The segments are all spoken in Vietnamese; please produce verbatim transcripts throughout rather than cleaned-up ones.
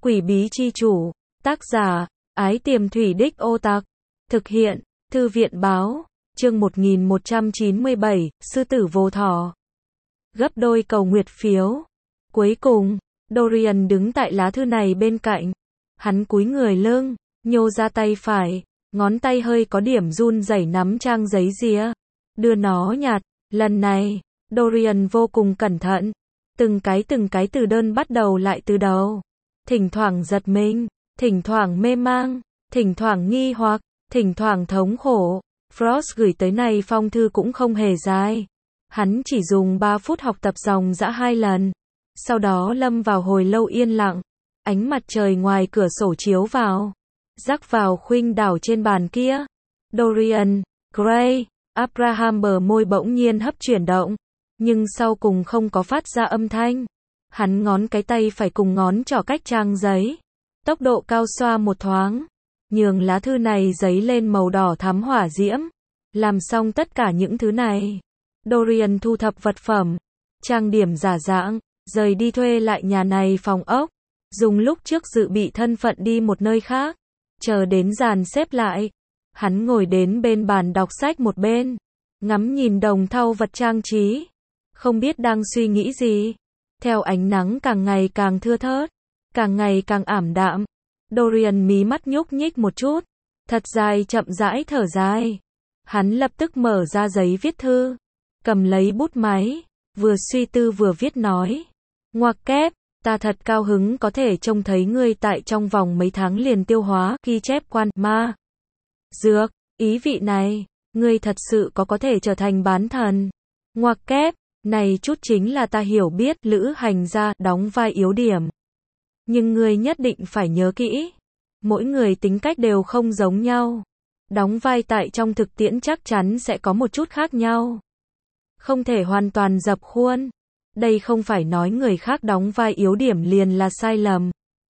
Quỷ bí chi chủ, tác giả, Ái Tiềm Thủy Đích Ô Tặc, thực hiện, Thư viện báo, chương một nghìn một trăm chín mươi bảy, Sư tử vô thỏ. Gấp đôi cầu nguyệt phiếu. Cuối cùng, Dorian đứng tại lá thư này bên cạnh. Hắn cúi người lưng, nhô ra tay phải, ngón tay hơi có điểm run rẩy nắm trang giấy ría, đưa nó nhặt. Lần này, Dorian vô cùng cẩn thận. Từng cái từng cái từ đơn bắt đầu lại từ đầu. Thỉnh thoảng giật mình, thỉnh thoảng mê mang, thỉnh thoảng nghi hoặc, thỉnh thoảng thống khổ. Frost gửi tới này phong thư cũng không hề dài. Hắn chỉ dùng ba phút học tập dòng dã hai lần. Sau đó lâm vào hồi lâu yên lặng. Ánh mặt trời ngoài cửa sổ chiếu vào, rắc vào khuynh đảo trên bàn kia. Dorian Gray. Abraham bờ môi bỗng nhiên hấp chuyển động, nhưng sau cùng không có phát ra âm thanh. Hắn ngón cái tay phải cùng ngón trỏ cách trang giấy, tốc độ cao xoa một thoáng, nhường lá thư này giấy lên màu đỏ thắm hỏa diễm. Làm xong tất cả những thứ này, Dorian thu thập vật phẩm, trang điểm giả dạng, rời đi thuê lại nhà này phòng ốc, dùng lúc trước dự bị thân phận đi một nơi khác. Chờ đến dàn xếp lại, hắn ngồi đến bên bàn đọc sách một bên, ngắm nhìn đồng thau vật trang trí, không biết đang suy nghĩ gì. Theo ánh nắng càng ngày càng thưa thớt, càng ngày càng ảm đạm, Dorian mí mắt nhúc nhích một chút, thật dài chậm rãi thở dài. Hắn lập tức mở ra giấy viết thư, cầm lấy bút máy, vừa suy tư vừa viết nói. Ngoặc kép, ta thật cao hứng có thể trông thấy ngươi tại trong vòng mấy tháng liền tiêu hóa ghi chép quan ma dược, ý vị này, ngươi thật sự có có thể trở thành bán thần. Ngoặc kép, này chút chính là ta hiểu biết lữ hành gia đóng vai yếu điểm. Nhưng ngươi nhất định phải nhớ kỹ, mỗi người tính cách đều không giống nhau. Đóng vai tại trong thực tiễn chắc chắn sẽ có một chút khác nhau. Không thể hoàn toàn dập khuôn. Đây không phải nói người khác đóng vai yếu điểm liền là sai lầm,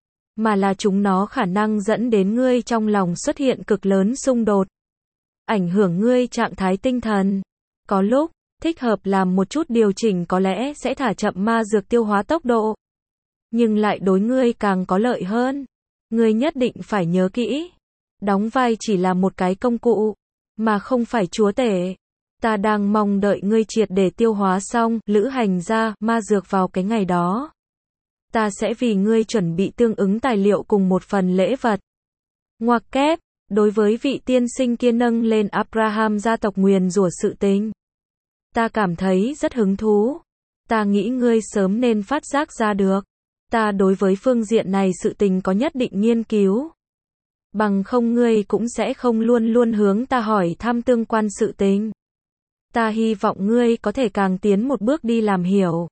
mà là chúng nó khả năng dẫn đến ngươi trong lòng xuất hiện cực lớn xung đột, ảnh hưởng ngươi trạng thái tinh thần. Có lúc, thích hợp làm một chút điều chỉnh có lẽ sẽ thả chậm ma dược tiêu hóa tốc độ, nhưng lại đối ngươi càng có lợi hơn. Ngươi nhất định phải nhớ kỹ, đóng vai chỉ là một cái công cụ, mà không phải chúa tể. Ta đang mong đợi ngươi triệt để tiêu hóa xong lữ hành gia ma dược vào cái ngày đó. Ta sẽ vì ngươi chuẩn bị tương ứng tài liệu cùng một phần lễ vật. Ngoặc kép, đối với vị tiên sinh kia nâng lên Abraham gia tộc nguyền rủa sự tình, ta cảm thấy rất hứng thú. Ta nghĩ ngươi sớm nên phát giác ra được. Ta đối với phương diện này sự tình có nhất định nghiên cứu. Bằng không ngươi cũng sẽ không luôn luôn hướng ta hỏi thăm tương quan sự tình. Ta hy vọng ngươi có thể càng tiến một bước đi làm hiểu.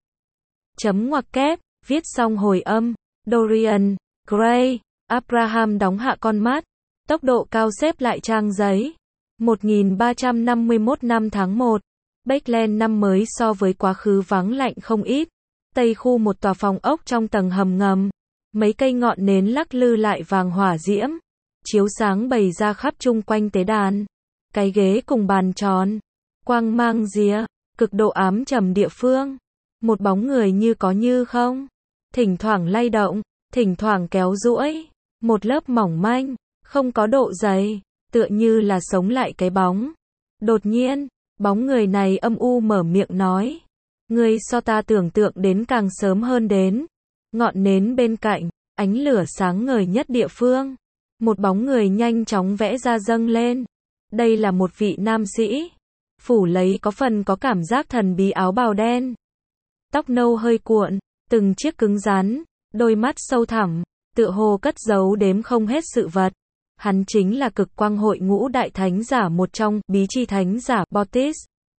Chấm ngoặc kép, viết xong hồi âm. Dorian Gray. Abraham đóng hạ con mắt, tốc độ cao xếp lại trang giấy. một nghìn ba trăm năm mươi mốt năm tháng một. Backland năm mới so với quá khứ vắng lạnh không ít. Tây khu một tòa phòng ốc trong tầng hầm ngầm. Mấy cây ngọn nến lắc lư lại vàng hỏa diễm, chiếu sáng bày ra khắp chung quanh tế đàn. Cái ghế cùng bàn tròn, quang mang ría, cực độ ám trầm địa phương. Một bóng người như có như không, thỉnh thoảng lay động, thỉnh thoảng kéo duỗi, một lớp mỏng manh, không có độ dày, tựa như là sống lại cái bóng. Đột nhiên, bóng người này âm u mở miệng nói. Ngươi so ta tưởng tượng đến càng sớm hơn đến. Ngọn nến bên cạnh, ánh lửa sáng ngời nhất địa phương. Một bóng người nhanh chóng vẽ ra dâng lên. Đây là một vị nam sĩ, phủ lấy có phần có cảm giác thần bí áo bào đen. Tóc nâu hơi cuộn, từng chiếc cứng rắn, đôi mắt sâu thẳm, tựa hồ cất giấu đếm không hết sự vật. Hắn chính là cực quang hội ngũ đại thánh giả một trong, bí chi thánh giả, Bottis.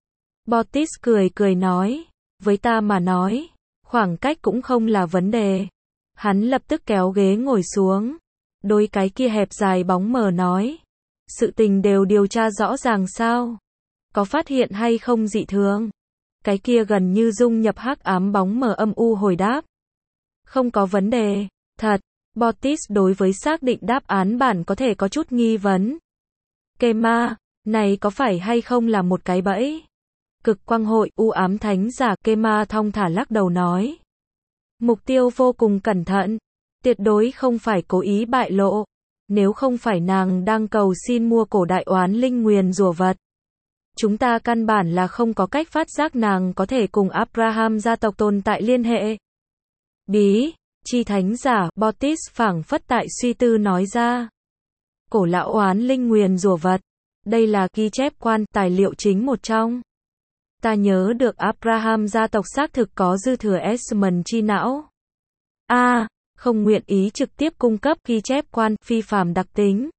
Bottis cười cười nói, với ta mà nói, khoảng cách cũng không là vấn đề. Hắn lập tức kéo ghế ngồi xuống, đôi cái kia hẹp dài bóng mờ nói, sự tình đều điều tra rõ ràng sao? Có phát hiện hay không dị thường? Cái kia gần như dung nhập hắc ám bóng mờ âm u hồi đáp. Không có vấn đề, thật. Bottis đối với xác định đáp án bản có thể có chút nghi vấn. Kema, này có phải hay không là một cái bẫy? Cực quang hội u ám thánh giả Kema thong thả lắc đầu nói. Mục tiêu vô cùng cẩn thận. Tuyệt đối không phải cố ý bại lộ. Nếu không phải nàng đang cầu xin mua cổ đại oán linh nguyền rủa vật. Chúng ta căn bản là không có cách phát giác nàng có thể cùng Abraham gia tộc tồn tại liên hệ. Bí, chi thánh giả, Baptist phảng phất tại suy tư nói ra. Cổ lão oán linh nguyền rủa vật. Đây là ghi chép quan, tài liệu chính một trong. Ta nhớ được Abraham gia tộc xác thực có dư thừa Esmond chi não. A, không nguyện ý trực tiếp cung cấp ghi chép quan, phi phàm đặc tính.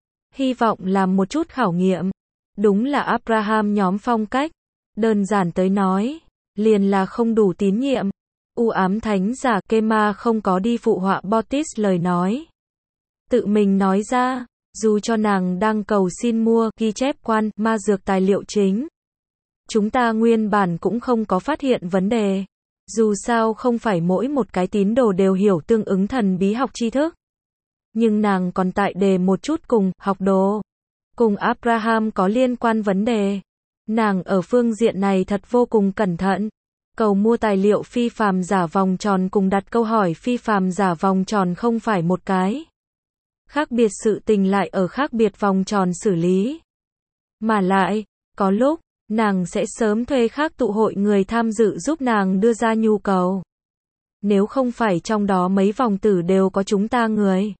Hy vọng làm một chút khảo nghiệm. Đúng là Abraham nhóm phong cách. Đơn giản tới nói, liền là không đủ tín nhiệm. U ám thánh giả Kema không có đi phụ họa Baptist lời nói. Tự mình nói ra, dù cho nàng đang cầu xin mua ghi chép quan, ma dược tài liệu chính. Chúng ta nguyên bản cũng không có phát hiện vấn đề. Dù sao không phải mỗi một cái tín đồ đều hiểu tương ứng thần bí học tri thức. Nhưng nàng còn tại đề một chút cùng, học đồ. Cùng Abraham có liên quan vấn đề. Nàng ở phương diện này thật vô cùng cẩn thận. Cầu mua tài liệu phi phàm giả vòng tròn cùng đặt câu hỏi phi phàm giả vòng tròn không phải một cái. Khác biệt sự tình lại ở khác biệt vòng tròn xử lý. Mà lại, có lúc, nàng sẽ sớm thuê khác tụ hội người tham dự giúp nàng đưa ra nhu cầu. Nếu không phải trong đó mấy vòng tử đều có chúng ta người.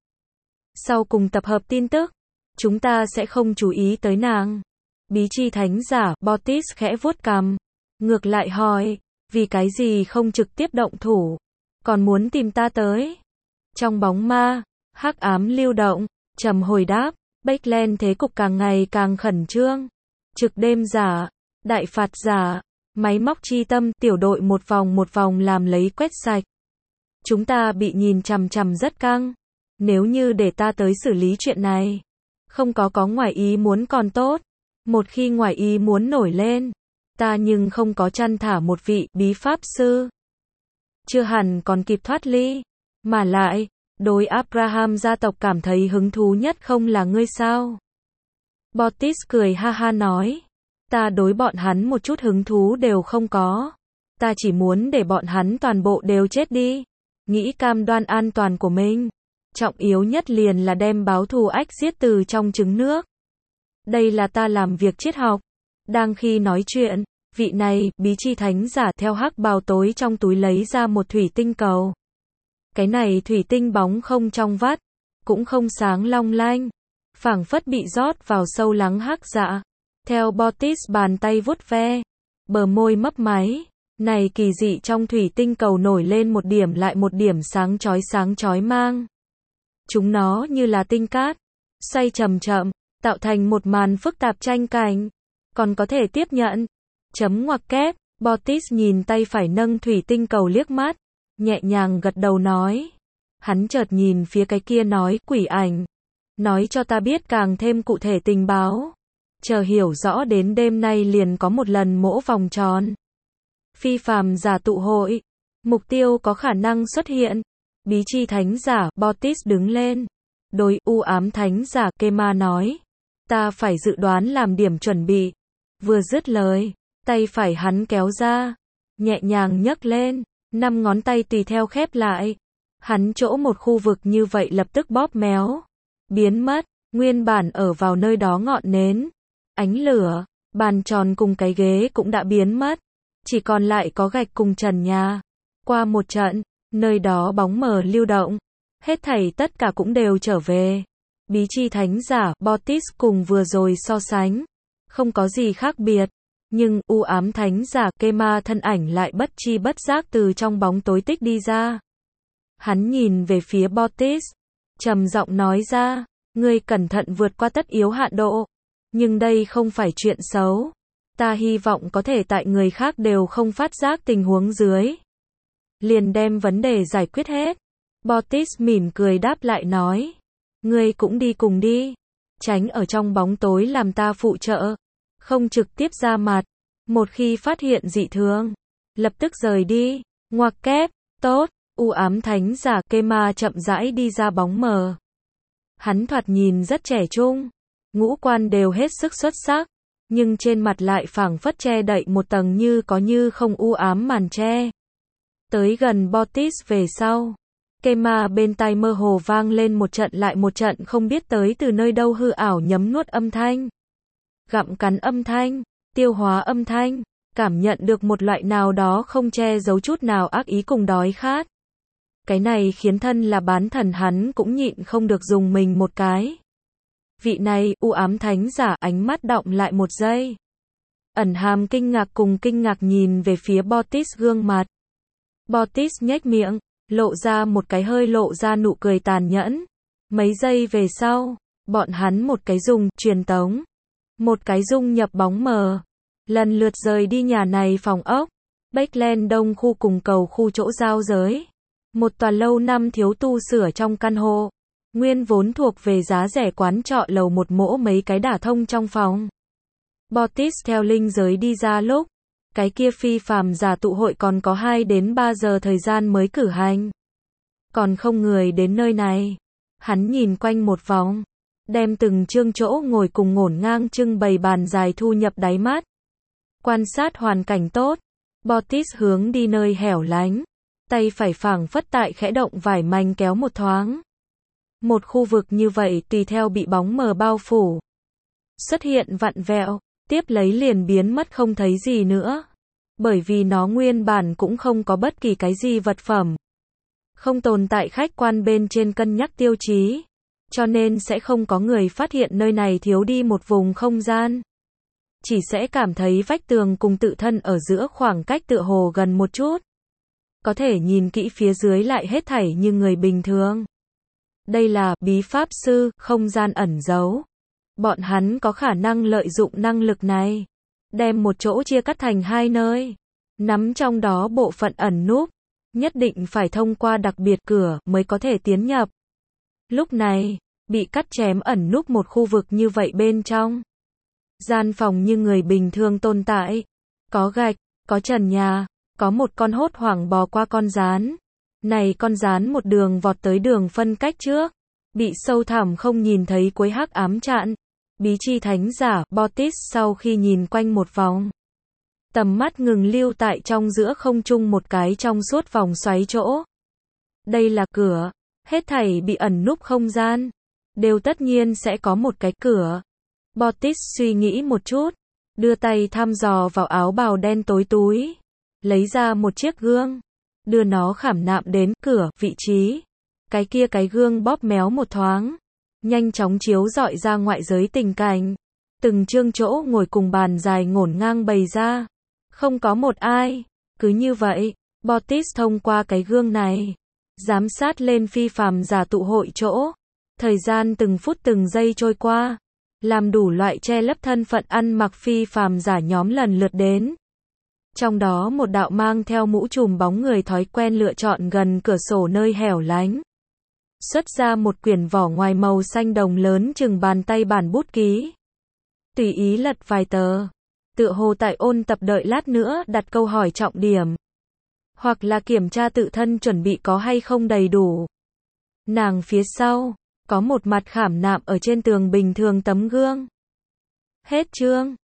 Sau cùng tập hợp tin tức, chúng ta sẽ không chú ý tới nàng. Bí chi thánh giả, Baptist khẽ vuốt cằm. Ngược lại hỏi, vì cái gì không trực tiếp động thủ, còn muốn tìm ta tới. Trong bóng ma, hắc ám lưu động, trầm hồi đáp, Backland thế cục càng ngày càng khẩn trương. Trực đêm giả, đại phạt giả, máy móc chi tâm, tiểu đội một vòng một vòng làm lấy quét sạch. Chúng ta bị nhìn chằm chằm rất căng. Nếu như để ta tới xử lý chuyện này, không có có ngoài ý muốn còn tốt. Một khi ngoài ý muốn nổi lên, ta nhưng không có chăn thả một vị bí pháp sư. Chưa hẳn còn kịp thoát ly. Mà lại, đối Abraham gia tộc cảm thấy hứng thú nhất không là ngươi sao? Baptist cười ha ha nói. Ta đối bọn hắn một chút hứng thú đều không có. Ta chỉ muốn để bọn hắn toàn bộ đều chết đi. Nghĩ cam đoan an toàn của mình. Trọng yếu nhất liền là đem báo thù ách giết từ trong trứng nước. Đây là ta làm việc triết học. Đang khi nói chuyện, vị này, bí chi thánh giả theo hắc bào tối trong túi lấy ra một thủy tinh cầu. Cái này thủy tinh bóng không trong vắt, cũng không sáng long lanh, phảng phất bị rót vào sâu lắng hắc dạ. Theo Baptist bàn tay vuốt ve, bờ môi mấp máy, này kỳ dị trong thủy tinh cầu nổi lên một điểm lại một điểm sáng chói sáng chói mang. Chúng nó như là tinh cát, xoay chậm chậm, tạo thành một màn phức tạp tranh cảnh. Còn có thể tiếp nhận. Chấm ngoặc kép, Baptist nhìn tay phải nâng thủy tinh cầu liếc mắt, nhẹ nhàng gật đầu nói. Hắn chợt nhìn phía cái kia nói quỷ ảnh. Nói cho ta biết càng thêm cụ thể tình báo. Chờ hiểu rõ đến đêm nay liền có một lần mỗ vòng tròn. Phi phàm giả tụ hội. Mục tiêu có khả năng xuất hiện. Bí chi thánh giả, Baptist đứng lên. Đối u ám thánh giả, Kema nói. Ta phải dự đoán làm điểm chuẩn bị. Vừa dứt lời, tay phải hắn kéo ra, nhẹ nhàng nhấc lên, năm ngón tay tùy theo khép lại. Hắn chỗ một khu vực như vậy lập tức bóp méo, biến mất, nguyên bản ở vào nơi đó ngọn nến, ánh lửa, bàn tròn cùng cái ghế cũng đã biến mất, chỉ còn lại có gạch cùng trần nhà. Qua một trận, nơi đó bóng mờ lưu động, hết thảy tất cả cũng đều trở về. Bí chi thánh giả, Baptist cùng vừa rồi so sánh, không có gì khác biệt, nhưng u ám thánh giả Kema thân ảnh lại bất chi bất giác từ trong bóng tối tích đi ra. Hắn nhìn về phía Baptist, trầm giọng nói ra, ngươi cẩn thận vượt qua tất yếu hạn độ, nhưng đây không phải chuyện xấu. Ta hy vọng có thể tại người khác đều không phát giác tình huống dưới, liền đem vấn đề giải quyết hết. Baptist mỉm cười đáp lại nói, ngươi cũng đi cùng đi, tránh ở trong bóng tối làm ta phụ trợ, không trực tiếp ra mặt, một khi phát hiện dị thường, lập tức rời đi. Ngoặc kép, tốt, u ám thánh giả Kema chậm rãi đi ra bóng mờ. Hắn thoạt nhìn rất trẻ trung, ngũ quan đều hết sức xuất sắc, nhưng trên mặt lại phảng phất che đậy một tầng như có như không u ám màn che. Tới gần Baptist về sau, Kê ma bên tai mơ hồ vang lên một trận lại một trận không biết tới từ nơi đâu hư ảo nhấm nuốt âm thanh. Gặm cắn âm thanh, tiêu hóa âm thanh, cảm nhận được một loại nào đó không che giấu chút nào ác ý cùng đói khát. Cái này khiến thân là bán thần hắn cũng nhịn không được dùng mình một cái. Vị này, u ám thánh giả, ánh mắt đọng lại một giây. Ẩn hàm kinh ngạc cùng kinh ngạc nhìn về phía Bottis gương mặt. Bottis nhếch miệng, lộ ra một cái hơi lộ ra nụ cười tàn nhẫn. Mấy giây về sau, bọn hắn một cái dùng truyền tống, một cái dung nhập bóng mờ, lần lượt rời đi nhà này phòng ốc, Backland Đông khu cùng cầu khu chỗ giao giới. Một tòa lâu năm thiếu tu sửa trong căn hộ, nguyên vốn thuộc về giá rẻ quán trọ lầu một mỗ mấy cái đả thông trong phòng. Bottis theo linh giới đi ra lúc, cái kia phi phàm giả tụ hội còn có hai đến ba giờ thời gian mới cử hành. Còn không người đến nơi này. Hắn nhìn quanh một vòng, đem từng chương chỗ ngồi cùng ngổn ngang trưng bày bàn dài thu nhập đáy mắt. Quan sát hoàn cảnh tốt, Bottis hướng đi nơi hẻo lánh, tay phải phảng phất tại khẽ động vải mảnh kéo một thoáng. Một khu vực như vậy tùy theo bị bóng mờ bao phủ, xuất hiện vặn vẹo, tiếp lấy liền biến mất không thấy gì nữa. Bởi vì nó nguyên bản cũng không có bất kỳ cái gì vật phẩm, không tồn tại khách quan bên trên cân nhắc tiêu chí, cho nên sẽ không có người phát hiện nơi này thiếu đi một vùng không gian. Chỉ sẽ cảm thấy vách tường cùng tự thân ở giữa khoảng cách tựa hồ gần một chút. Có thể nhìn kỹ phía dưới lại hết thảy như người bình thường. Đây là bí pháp sư, không gian ẩn giấu. Bọn hắn có khả năng lợi dụng năng lực này, đem một chỗ chia cắt thành hai nơi, nắm trong đó bộ phận ẩn núp, nhất định phải thông qua đặc biệt cửa mới có thể tiến nhập. Lúc này, bị cắt chém ẩn núp một khu vực như vậy bên trong. Gian phòng như người bình thường tồn tại, có gạch, có trần nhà, có một con hốt hoảng bò qua con rán. Này con rán một đường vọt tới đường phân cách trước, bị sâu thẳm không nhìn thấy cuối hắc ám chặn. Bí chi thánh giả, Bottis sau khi nhìn quanh một vòng, tầm mắt ngừng lưu tại trong giữa không trung một cái trong suốt vòng xoáy chỗ. Đây là cửa, hết thảy bị ẩn núp không gian, đều tất nhiên sẽ có một cái cửa. Bottis suy nghĩ một chút, đưa tay thăm dò vào áo bào đen tối túi, lấy ra một chiếc gương, đưa nó khảm nạm đến cửa, vị trí. Cái kia cái gương bóp méo một thoáng, nhanh chóng chiếu rọi ra ngoại giới tình cảnh. Từng chương chỗ ngồi cùng bàn dài ngổn ngang bày ra. Không có một ai. Cứ như vậy, Bottis thông qua cái gương này, giám sát lên phi phàm giả tụ hội chỗ. Thời gian từng phút từng giây trôi qua, làm đủ loại che lấp thân phận ăn mặc phi phàm giả nhóm lần lượt đến. Trong đó một đạo mang theo mũ trùm bóng người thói quen lựa chọn gần cửa sổ nơi hẻo lánh. Xuất ra một quyển vỏ ngoài màu xanh đồng lớn chừng bàn tay bản bút ký. Tùy ý lật vài tờ. Tựa hồ tại ôn tập đợi lát nữa đặt câu hỏi trọng điểm. Hoặc là kiểm tra tự thân chuẩn bị có hay không đầy đủ. Nàng phía sau, có một mặt khảm nạm ở trên tường bình thường tấm gương. Hết chương.